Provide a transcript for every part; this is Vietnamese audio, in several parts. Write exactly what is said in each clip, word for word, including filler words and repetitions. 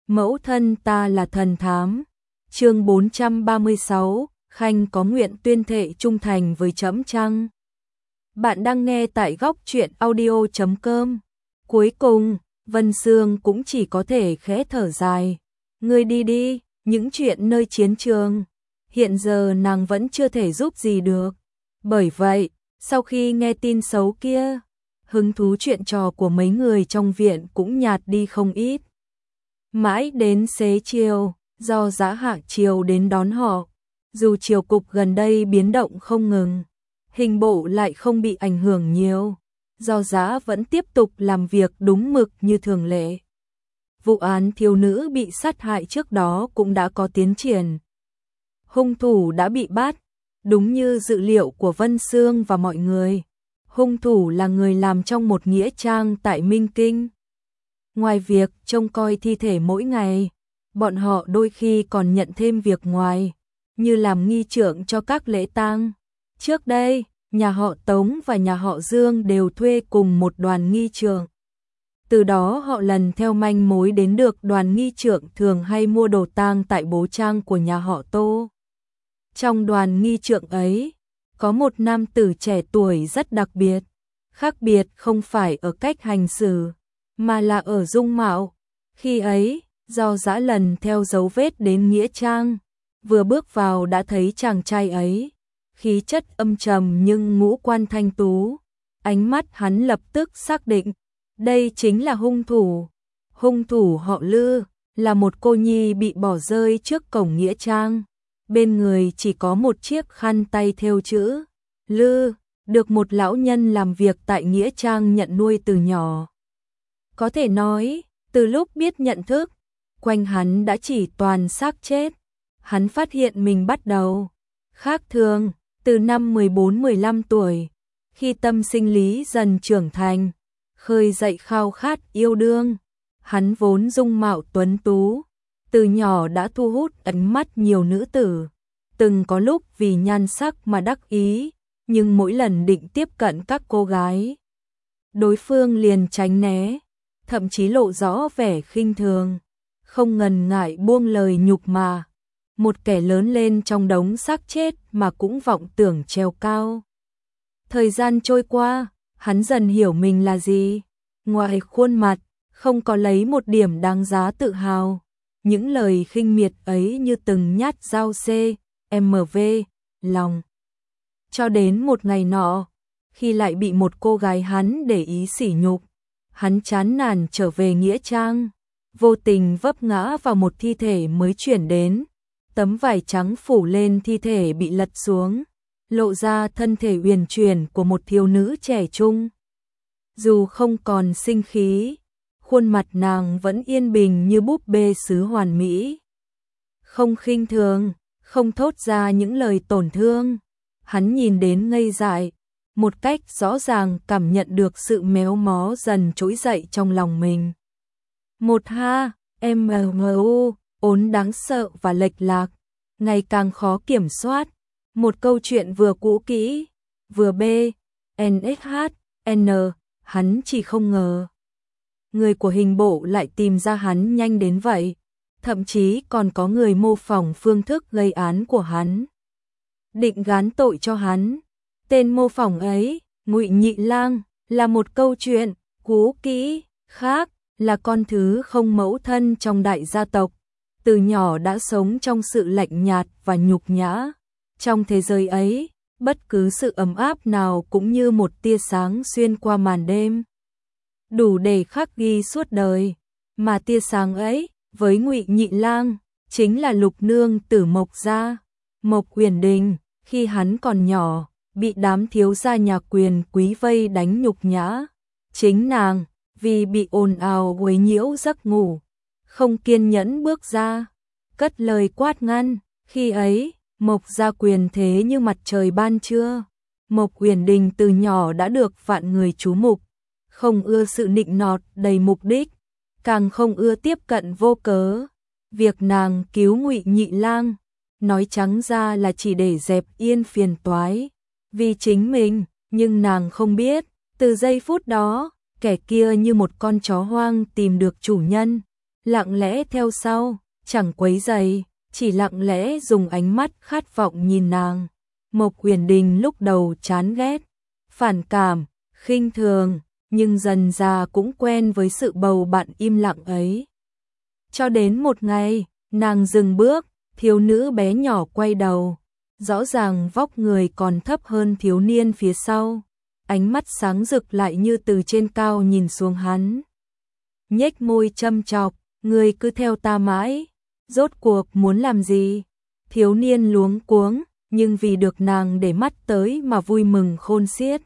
Mẫu thân ta là thần thám. Chương bốn trăm ba mươi sáu, Khanh có nguyện tuyên thệ trung thành với trẫm chăng? Bạn đang nghe tại góc truyện audio chấm com. Cuối cùng, Vân Sương cũng chỉ có thể khẽ thở dài. Ngươi đi đi, những chuyện nơi chiến trường. Hiện giờ nàng vẫn chưa thể giúp gì được. Bởi vậy, sau khi nghe tin xấu kia, hứng thú chuyện trò của mấy người trong viện cũng nhạt đi không ít. Mãi đến xế chiều, do Giá Hạ Triều đến đón họ, dù triều cục gần đây biến động không ngừng, hình bộ lại không bị ảnh hưởng nhiều, do Giá vẫn tiếp tục làm việc đúng mực như thường lệ. Vụ án thiếu nữ bị sát hại trước đó cũng đã có tiến triển. Hung thủ đã bị bắt, đúng như dự liệu của Vân Sương và mọi người. Hung thủ là người làm trong một nghĩa trang tại Minh Kinh. Ngoài việc trông coi thi thể mỗi ngày, bọn họ đôi khi còn nhận thêm việc ngoài, như làm nghi trượng cho các lễ tang. Trước đây, nhà họ Tống và nhà họ Dương đều thuê cùng một đoàn nghi trượng. Từ đó họ lần theo manh mối đến được đoàn nghi trượng thường hay mua đồ tang tại bố trang của nhà họ Tô. Trong đoàn nghi trượng ấy, có một nam tử trẻ tuổi rất đặc biệt. Khác biệt không phải ở cách hành xử, mà là ở dung mạo. Khi ấy, do Dã lần theo dấu vết đến nghĩa trang, vừa bước vào đã thấy chàng trai ấy, khí chất âm trầm nhưng ngũ quan thanh tú. Ánh mắt hắn lập tức xác định, đây chính là hung thủ. Hung thủ họ Lư, là một cô nhi bị bỏ rơi trước cổng nghĩa trang. Bên người chỉ có một chiếc khăn tay thêu chữ Lư, được một lão nhân làm việc tại nghĩa trang nhận nuôi từ nhỏ. Có thể nói, từ lúc biết nhận thức, quanh hắn đã chỉ toàn xác chết. Hắn phát hiện mình bắt đầu khác thường từ năm mười bốn mười lăm tuổi, khi tâm sinh lý dần trưởng thành, khơi dậy khao khát yêu đương. Hắn vốn dung mạo tuấn tú, từ nhỏ đã thu hút ánh mắt nhiều nữ tử. Từng có lúc vì nhan sắc mà đắc ý, nhưng mỗi lần định tiếp cận các cô gái, đối phương liền tránh né, thậm chí lộ rõ vẻ khinh thường, không ngần ngại buông lời nhục mạ. Một kẻ lớn lên trong đống xác chết mà cũng vọng tưởng trèo cao. Thời gian trôi qua, hắn dần hiểu mình là gì. Ngoài khuôn mặt, không có lấy một điểm đáng giá tự hào. Những lời khinh miệt ấy như từng nhát dao C, M V, lòng. Cho đến một ngày nọ, khi lại bị một cô gái hắn để ý sỉ nhục, hắn chán nản trở về nghĩa trang, vô tình vấp ngã vào một thi thể mới chuyển đến. Tấm vải trắng phủ lên thi thể bị lật xuống, lộ ra thân thể uyển chuyển của một thiếu nữ trẻ trung. Dù không còn sinh khí, khuôn mặt nàng vẫn yên bình như búp bê sứ hoàn mỹ. Không khinh thường, không thốt ra những lời tổn thương. Hắn nhìn đến ngây dại, một cách rõ ràng cảm nhận được sự méo mó dần trỗi dậy trong lòng mình. Một ha, em mu, ốn đáng sợ và lệch lạc, ngày càng khó kiểm soát. Một câu chuyện vừa cũ kỹ, vừa b, nsh, n, hắn chỉ không ngờ. Người của hình bộ lại tìm ra hắn nhanh đến vậy, thậm chí còn có người mô phỏng phương thức gây án của hắn, định gán tội cho hắn. Tên mô phỏng ấy, Ngụy Nhị Lang, là một câu chuyện cũ kỹ khác, là con thứ không mẫu thân trong đại gia tộc, từ nhỏ đã sống trong sự lạnh nhạt và nhục nhã. Trong thế giới ấy, bất cứ sự ấm áp nào cũng như một tia sáng xuyên qua màn đêm, đủ để khắc ghi suốt đời. Mà tia sáng ấy, với Ngụy Nhị Lang, chính là Lục nương tử Mộc gia, Mộc Uyển Đình. Khi hắn còn nhỏ, bị đám thiếu gia nhà quyền quý vây đánh nhục nhã. Chính nàng, vì bị ồn ào quấy nhiễu giấc ngủ, không kiên nhẫn bước ra, cất lời quát ngăn. Khi ấy, Mộc gia quyền thế như mặt trời ban trưa. Mộc Uyển Đình từ nhỏ đã được vạn người chú mục, không ưa sự nịnh nọt đầy mục đích, càng không ưa tiếp cận vô cớ. Việc nàng cứu Ngụy Nhị Lang, nói trắng ra là chỉ để dẹp yên phiền toái vì chính mình, nhưng nàng không biết, từ giây phút đó, kẻ kia như một con chó hoang tìm được chủ nhân, lặng lẽ theo sau, chẳng quấy rầy, chỉ lặng lẽ dùng ánh mắt khát vọng nhìn nàng. Mộc Uyển Đình lúc đầu chán ghét, phản cảm, khinh thường, nhưng dần dà cũng quen với sự bầu bạn im lặng ấy. Cho đến một ngày, nàng dừng bước, thiếu nữ bé nhỏ quay đầu, rõ ràng vóc người còn thấp hơn thiếu niên phía sau, ánh mắt sáng rực lại như từ trên cao nhìn xuống hắn. Nhếch môi châm chọc, ngươi cứ theo ta mãi, rốt cuộc muốn làm gì? Thiếu niên luống cuống, nhưng vì được nàng để mắt tới mà vui mừng khôn xiết.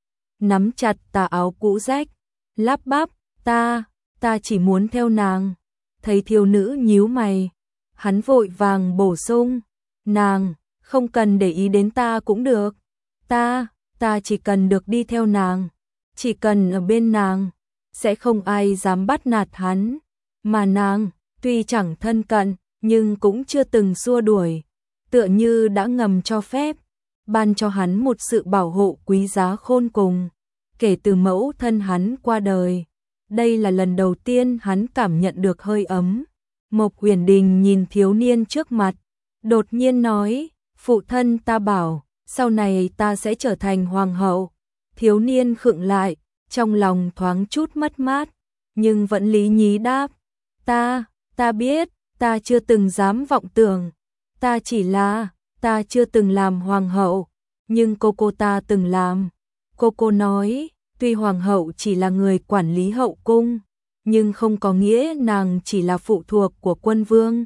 Nắm chặt tà áo cũ rách, lắp bắp, ta, ta chỉ muốn theo nàng. Thấy thiếu nữ nhíu mày, hắn vội vàng bổ sung, nàng, không cần để ý đến ta cũng được. Ta, ta chỉ cần được đi theo nàng, chỉ cần ở bên nàng, sẽ không ai dám bắt nạt hắn. Mà nàng, tuy chẳng thân cận, nhưng cũng chưa từng xua đuổi, tựa như đã ngầm cho phép, ban cho hắn một sự bảo hộ quý giá khôn cùng. Kể từ mẫu thân hắn qua đời, đây là lần đầu tiên hắn cảm nhận được hơi ấm. Mộc Uyển Đình nhìn thiếu niên trước mặt, đột nhiên nói, phụ thân ta bảo, sau này ta sẽ trở thành hoàng hậu. Thiếu niên khựng lại, trong lòng thoáng chút mất mát, nhưng vẫn lý nhí đáp, ta, ta biết, ta chưa từng dám vọng tưởng, ta chỉ là, ta chưa từng làm hoàng hậu, nhưng cô cô ta từng làm. Cô cô nói, tuy hoàng hậu chỉ là người quản lý hậu cung, nhưng không có nghĩa nàng chỉ là phụ thuộc của quân vương.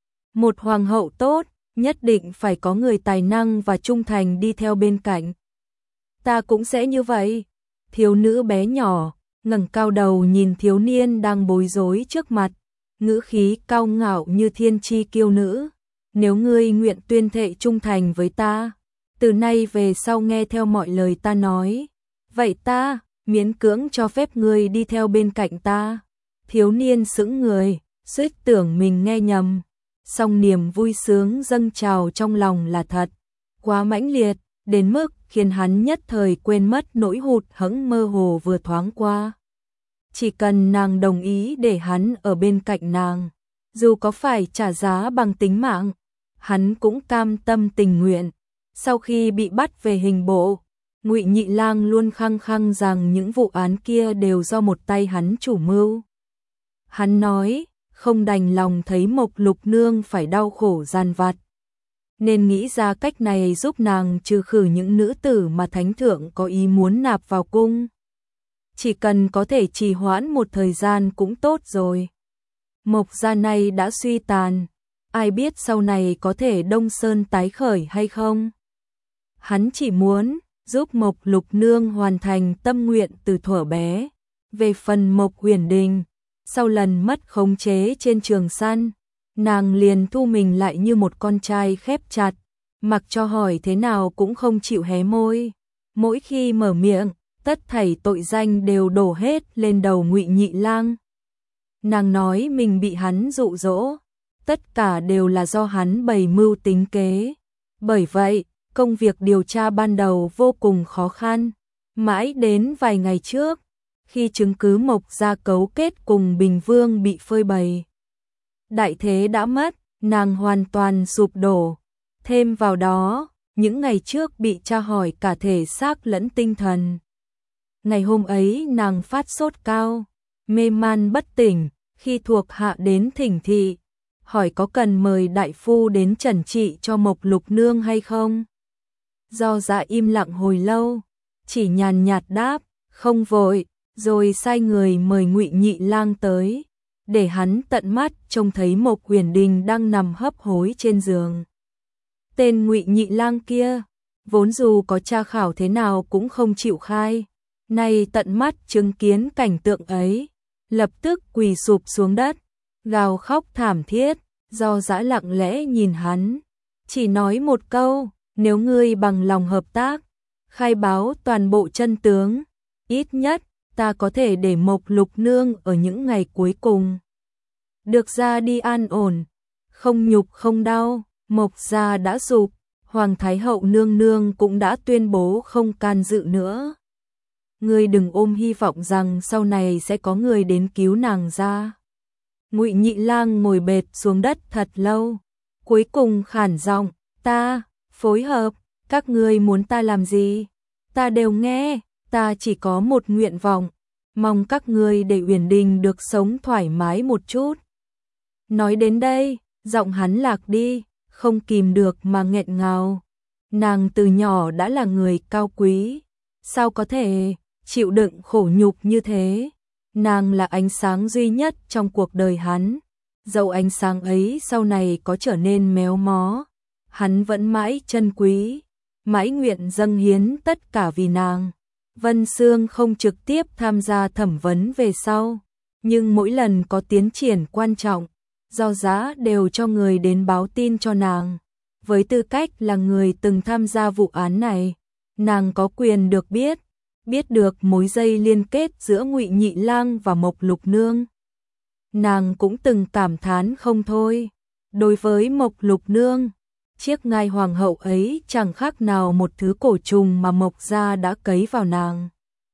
Một hoàng hậu tốt, nhất định phải có người tài năng và trung thành đi theo bên cạnh. Ta cũng sẽ như vậy. Thiếu nữ bé nhỏ, ngẩng cao đầu nhìn thiếu niên đang bối rối trước mặt, ngữ khí cao ngạo như thiên chi kiêu nữ. Nếu ngươi nguyện tuyên thệ trung thành với ta, từ nay về sau nghe theo mọi lời ta nói, vậy ta miễn cưỡng cho phép ngươi đi theo bên cạnh ta. Thiếu niên sững người, suýt tưởng mình nghe nhầm, song niềm vui sướng dâng trào trong lòng là thật, quá mãnh liệt, đến mức khiến hắn nhất thời quên mất nỗi hụt hẫng mơ hồ vừa thoáng qua. Chỉ cần nàng đồng ý để hắn ở bên cạnh nàng, dù có phải trả giá bằng tính mạng, hắn cũng cam tâm tình nguyện. Sau khi bị bắt về hình bộ, Ngụy Nhị Lang luôn khăng khăng rằng những vụ án kia đều do một tay hắn chủ mưu. Hắn nói, không đành lòng thấy Mộc Lục Nương phải đau khổ gian vặt, nên nghĩ ra cách này giúp nàng trừ khử những nữ tử mà thánh thượng có ý muốn nạp vào cung. Chỉ cần có thể trì hoãn một thời gian cũng tốt rồi. Mộc gia này đã suy tàn, ai biết sau này có thể Đông Sơn tái khởi hay không. Hắn chỉ muốn giúp Mộc Lục Nương hoàn thành tâm nguyện từ thuở bé. Về phần Mộc Uyển Đình, sau lần mất khống chế trên trường săn, nàng liền thu mình lại như một con trai khép chặt, mặc cho hỏi thế nào cũng không chịu hé môi. Mỗi khi mở miệng, tất thảy tội danh đều đổ hết lên đầu Ngụy Nhị Lang. Nàng nói mình bị hắn dụ dỗ, tất cả đều là do hắn bày mưu tính kế. Bởi vậy, công việc điều tra ban đầu vô cùng khó khăn. Mãi đến vài ngày trước, khi chứng cứ Mộc gia cấu kết cùng Bình Vương bị phơi bày, đại thế đã mất, nàng hoàn toàn sụp đổ. Thêm vào đó, những ngày trước bị tra hỏi cả thể xác lẫn tinh thần. Ngày hôm ấy nàng phát sốt cao, mê man bất tỉnh, khi thuộc hạ đến thỉnh thị, hỏi có cần mời đại phu đến trần trị cho Mộc Lục Nương hay không. Do dạ im lặng hồi lâu, chỉ nhàn nhạt đáp, không vội, rồi sai người mời Ngụy Nhị Lang tới, để hắn tận mắt trông thấy Mộc Uyển Đình đang nằm hấp hối trên giường. Tên Ngụy Nhị Lang kia, vốn dù có tra khảo thế nào cũng không chịu khai, nay tận mắt chứng kiến cảnh tượng ấy, lập tức quỳ sụp xuống đất, gào khóc thảm thiết. Do dã lặng lẽ nhìn hắn, chỉ nói một câu, nếu ngươi bằng lòng hợp tác, khai báo toàn bộ chân tướng, ít nhất ta có thể để Mộc Lục Nương ở những ngày cuối cùng được ra đi an ổn, không nhục không đau. Mộc gia đã sụp, Hoàng Thái Hậu nương nương cũng đã tuyên bố không can dự nữa. Ngươi đừng ôm hy vọng rằng sau này sẽ có người đến cứu nàng ra. Ngụy Nhị Lang ngồi bệt xuống đất thật lâu, cuối cùng khản giọng, ta, phối hợp, các ngươi muốn ta làm gì? Ta đều nghe, ta chỉ có một nguyện vọng, mong các ngươi để Uyển Đình được sống thoải mái một chút. Nói đến đây, giọng hắn lạc đi, không kìm được mà nghẹn ngào. Nàng từ nhỏ đã là người cao quý, sao có thể chịu đựng khổ nhục như thế? Nàng là ánh sáng duy nhất trong cuộc đời hắn, dẫu ánh sáng ấy sau này có trở nên méo mó, hắn vẫn mãi trân quý, mãi nguyện dâng hiến tất cả vì nàng. Vân Sương không trực tiếp tham gia thẩm vấn về sau, nhưng mỗi lần có tiến triển quan trọng, Do Giá đều cho người đến báo tin cho nàng. Với tư cách là người từng tham gia vụ án này, nàng có quyền được biết, biết được mối dây liên kết giữa Ngụy Nhị Lang và Mộc Lục Nương. Nàng cũng từng cảm thán không thôi. Đối với Mộc Lục Nương, chiếc ngai hoàng hậu ấy chẳng khác nào một thứ cổ trùng mà Mộc gia đã cấy vào nàng.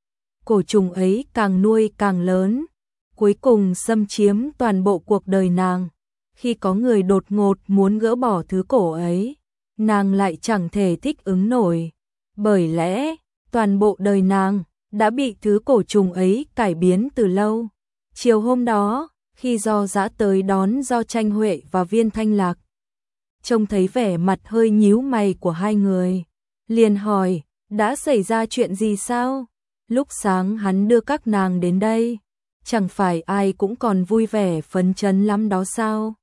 Cổ trùng ấy càng nuôi càng lớn, cuối cùng xâm chiếm toàn bộ cuộc đời nàng. Khi có người đột ngột muốn gỡ bỏ thứ cổ ấy, nàng lại chẳng thể thích ứng nổi. Bởi lẽ, toàn bộ đời nàng đã bị thứ cổ trùng ấy cải biến từ lâu. Chiều hôm đó, khi Do Giá tới đón Do Tranh Huệ và Viên Thanh Lạc, trông thấy vẻ mặt hơi nhíu mày của hai người, liền hỏi, đã xảy ra chuyện gì sao? Lúc sáng hắn đưa các nàng đến đây, chẳng phải ai cũng còn vui vẻ phấn chấn lắm đó sao?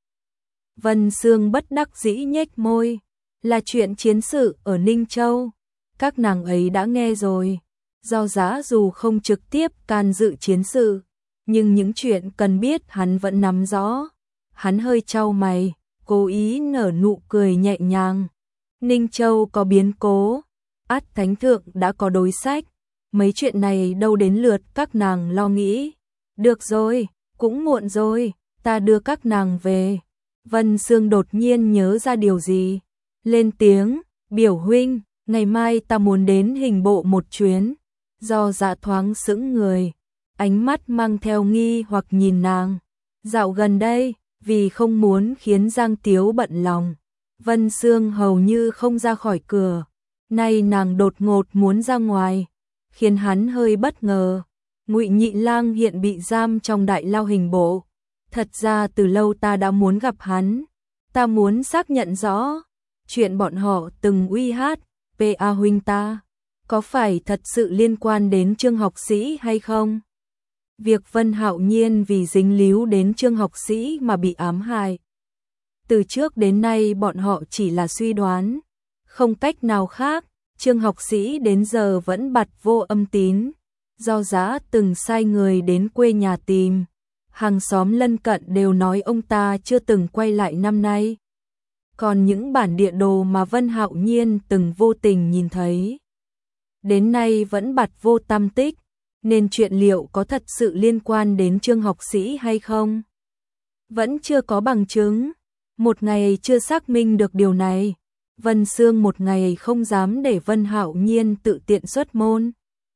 Vân Sương bất đắc dĩ nhếch môi, là chuyện chiến sự ở Ninh Châu, các nàng ấy đã nghe rồi. Do Giá dù không trực tiếp can dự chiến sự, nhưng những chuyện cần biết hắn vẫn nắm rõ. Hắn hơi chau mày, cố ý nở nụ cười nhẹ nhàng. Ninh Châu có biến cố, ắt thánh thượng đã có đối sách, mấy chuyện này đâu đến lượt các nàng lo nghĩ. Được rồi, cũng muộn rồi, ta đưa các nàng về. Vân Sương đột nhiên nhớ ra điều gì, lên tiếng, biểu huynh, ngày mai ta muốn đến hình bộ một chuyến. Do Dạ thoáng sững người, ánh mắt mang theo nghi hoặc nhìn nàng. Dạo gần đây, vì không muốn khiến Giang Tiếu bận lòng, Vân Sương hầu như không ra khỏi cửa. Nay nàng đột ngột muốn ra ngoài, khiến hắn hơi bất ngờ. Ngụy Nhị Lang hiện bị giam trong đại lao hình bộ. Thật ra từ lâu ta đã muốn gặp hắn. Ta muốn xác nhận rõ chuyện bọn họ từng uy hát pê a huynh ta có phải thật sự liên quan đến Trương học sĩ hay không? Việc Vân Hạo Nhiên vì dính líu đến Trương học sĩ mà bị ám hại. Từ trước đến nay bọn họ chỉ là suy đoán, không cách nào khác. Trương học sĩ đến giờ vẫn bặt vô âm tín. Do Giá từng sai người đến quê nhà tìm, hàng xóm lân cận đều nói ông ta chưa từng quay lại năm nay. Còn những bản địa đồ mà Vân Hạo Nhiên từng vô tình nhìn thấy, đến nay vẫn bặt vô tăm tích, nên chuyện liệu có thật sự liên quan đến Trương học sĩ hay không? Vẫn chưa có bằng chứng, một ngày chưa xác minh được điều này. Vân Sương một ngày không dám để Vân Hạo Nhiên tự tiện xuất môn.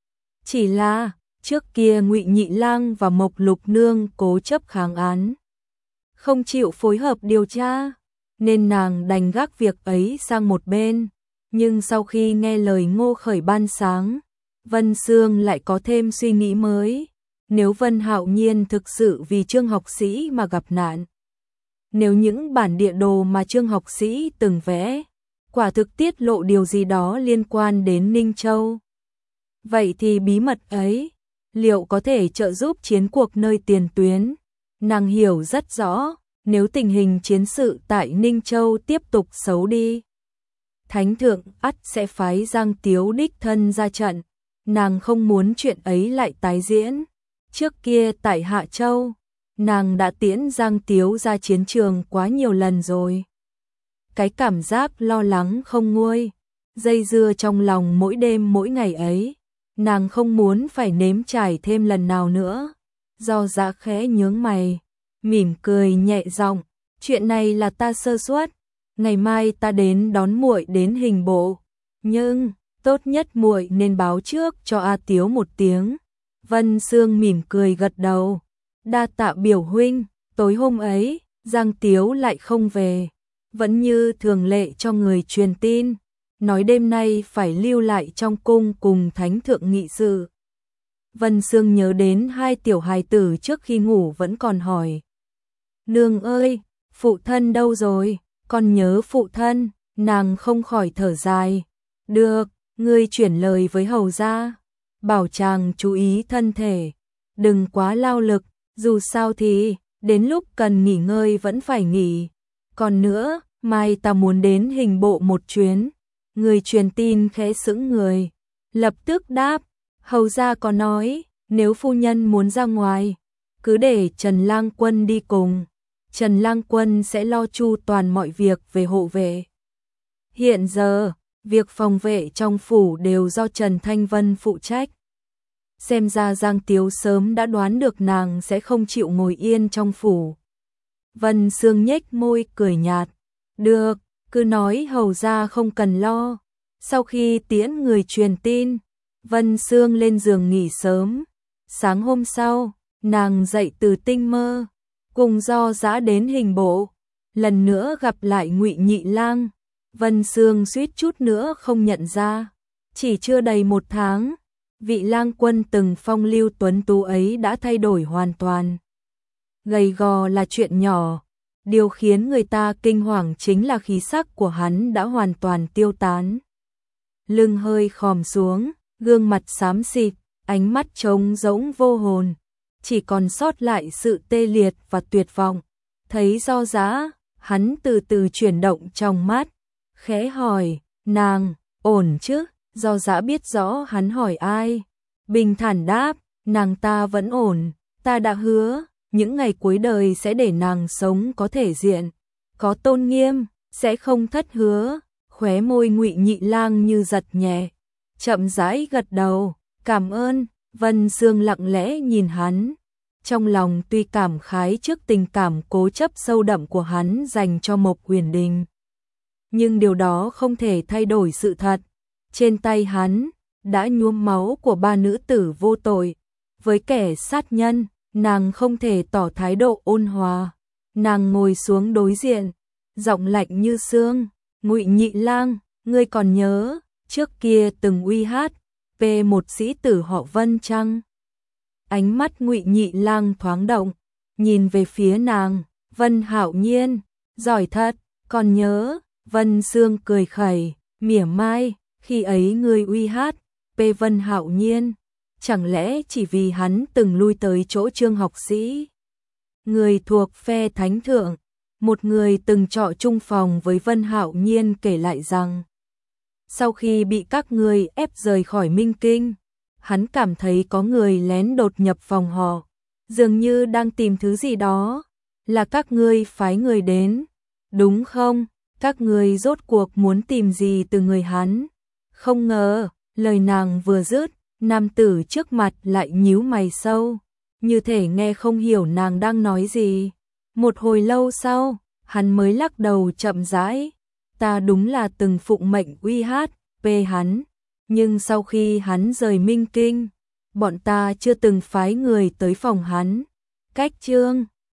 Chỉ là, trước kia Ngụy Nhị Lang và Mộc Lục Nương cố chấp kháng án, không chịu phối hợp điều tra, nên nàng đành gác việc ấy sang một bên. Nhưng sau khi nghe lời Ngô Khởi ban sáng, Vân Sương lại có thêm suy nghĩ mới. Nếu Vân Hạo Nhiên thực sự vì Trương học sĩ mà gặp nạn, nếu những bản địa đồ mà Trương học sĩ từng vẽ quả thực tiết lộ điều gì đó liên quan đến Ninh Châu, vậy thì bí mật ấy liệu có thể trợ giúp chiến cuộc nơi tiền tuyến? Nàng hiểu rất rõ, nếu tình hình chiến sự tại Ninh Châu tiếp tục xấu đi, Thánh thượng ắt sẽ phái Giang Tiếu đích thân ra trận. Nàng không muốn chuyện ấy lại tái diễn. Trước kia tại Hạ Châu, nàng đã tiễn Giang Tiếu ra chiến trường quá nhiều lần rồi. Cái cảm giác lo lắng không nguôi, dây dưa trong lòng mỗi đêm mỗi ngày ấy, nàng không muốn phải nếm trải thêm lần nào nữa. Do Dạ khẽ nhướng mày, mỉm cười nhẹ giọng, chuyện này là ta sơ suất, ngày mai ta đến đón muội đến hình bộ, nhưng tốt nhất muội nên báo trước cho A Tiếu một tiếng. Vân Sương mỉm cười gật đầu, đa tạ biểu huynh, Tối hôm ấy, Giang Tiếu lại không về, vẫn như thường lệ cho người truyền tin, nói đêm nay phải lưu lại trong cung cùng thánh thượng nghị sự. Vân Sương nhớ đến hai tiểu hài tử trước khi ngủ vẫn còn hỏi: "Nương ơi, phụ thân đâu rồi? Con nhớ phụ thân." Nàng không khỏi thở dài: "Được, ngươi chuyển lời với hầu gia, bảo chàng chú ý thân thể, đừng quá lao lực, dù sao thì đến lúc cần nghỉ ngơi vẫn phải nghỉ. Còn nữa, mai ta muốn đến hình bộ một chuyến." Người truyền tin khẽ sững người, lập tức đáp: "Hầu gia có nói, nếu phu nhân muốn ra ngoài, cứ để Trần Lang Quân đi cùng. Trần Lang Quân sẽ lo chu toàn mọi việc về hộ vệ. Hiện giờ, việc phòng vệ trong phủ đều do Trần Thanh Vân phụ trách." Xem ra Giang Tiếu sớm đã đoán được nàng sẽ không chịu ngồi yên trong phủ. Vân Sương nhếch môi cười nhạt: "Được, cứ nói hầu gia không cần lo." Sau khi tiễn người truyền tin, Vân Sương lên giường nghỉ sớm. Sáng hôm sau, nàng dậy từ tinh mơ, cùng Do Dã đến hình bộ, lần nữa gặp lại Ngụy Nhị Lang. Vân Sương suýt chút nữa không nhận ra, chỉ chưa đầy một tháng, vị lang quân từng phong lưu tuấn tú ấy đã thay đổi hoàn toàn. Gầy gò là chuyện nhỏ, điều khiến người ta kinh hoàng chính là khí sắc của hắn đã hoàn toàn tiêu tán. Lưng hơi khòm xuống, gương mặt xám xịt, ánh mắt trống rỗng vô hồn, chỉ còn sót lại sự tê liệt và tuyệt vọng. Thấy Do Dã, hắn từ từ chuyển động trong mắt, khẽ hỏi: "Nàng, ổn chứ?" Do Dã biết rõ hắn hỏi ai, bình thản đáp: "Nàng ta vẫn ổn, ta đã hứa, những ngày cuối đời sẽ để nàng sống có thể diện, có tôn nghiêm, sẽ không thất hứa." Khóe môi Ngụy Nhị Lang như giật nhẹ, chậm rãi gật đầu: "Cảm ơn." Vân Sương lặng lẽ nhìn hắn, trong lòng tuy cảm khái trước tình cảm cố chấp sâu đậm của hắn dành cho Mộc Huyền Đình, nhưng điều đó không thể thay đổi sự thật. Trên tay hắn đã nhuốm máu của ba nữ tử vô tội. Với kẻ sát nhân, nàng không thể tỏ thái độ ôn hòa. Nàng ngồi xuống đối diện, giọng lạnh như xương: "Ngụy Nhị Lang, ngươi còn nhớ trước kia từng uy hát về một sĩ tử họ Vân chăng?" Ánh mắt Ngụy Nhị Lang thoáng động, nhìn về phía nàng: "Vân Hạo Nhiên, giỏi thật, còn nhớ." Vân Sương cười khẩy, mỉa mai: "Khi ấy ngươi uy hát về Vân Hạo Nhiên, chẳng lẽ chỉ vì hắn từng lui tới chỗ Trương học sĩ, người thuộc phe thánh thượng?" Một người từng trọ chung phòng với Vân Hạo Nhiên kể lại rằng, sau khi bị các ngươi ép rời khỏi Minh Kinh, hắn cảm thấy có người lén đột nhập phòng họ, dường như đang tìm thứ gì đó. "Là các ngươi phái người đến, đúng không? Các ngươi rốt cuộc muốn tìm gì từ người hắn?" Không ngờ, lời nàng vừa dứt, nam tử trước mặt lại nhíu mày sâu, như thể nghe không hiểu nàng đang nói gì. Một hồi lâu sau, hắn mới lắc đầu chậm rãi: "Ta đúng là từng phụng mệnh uy hát về hắn, nhưng sau khi hắn rời Minh Kinh, bọn ta chưa từng phái người tới phòng hắn." Cách chương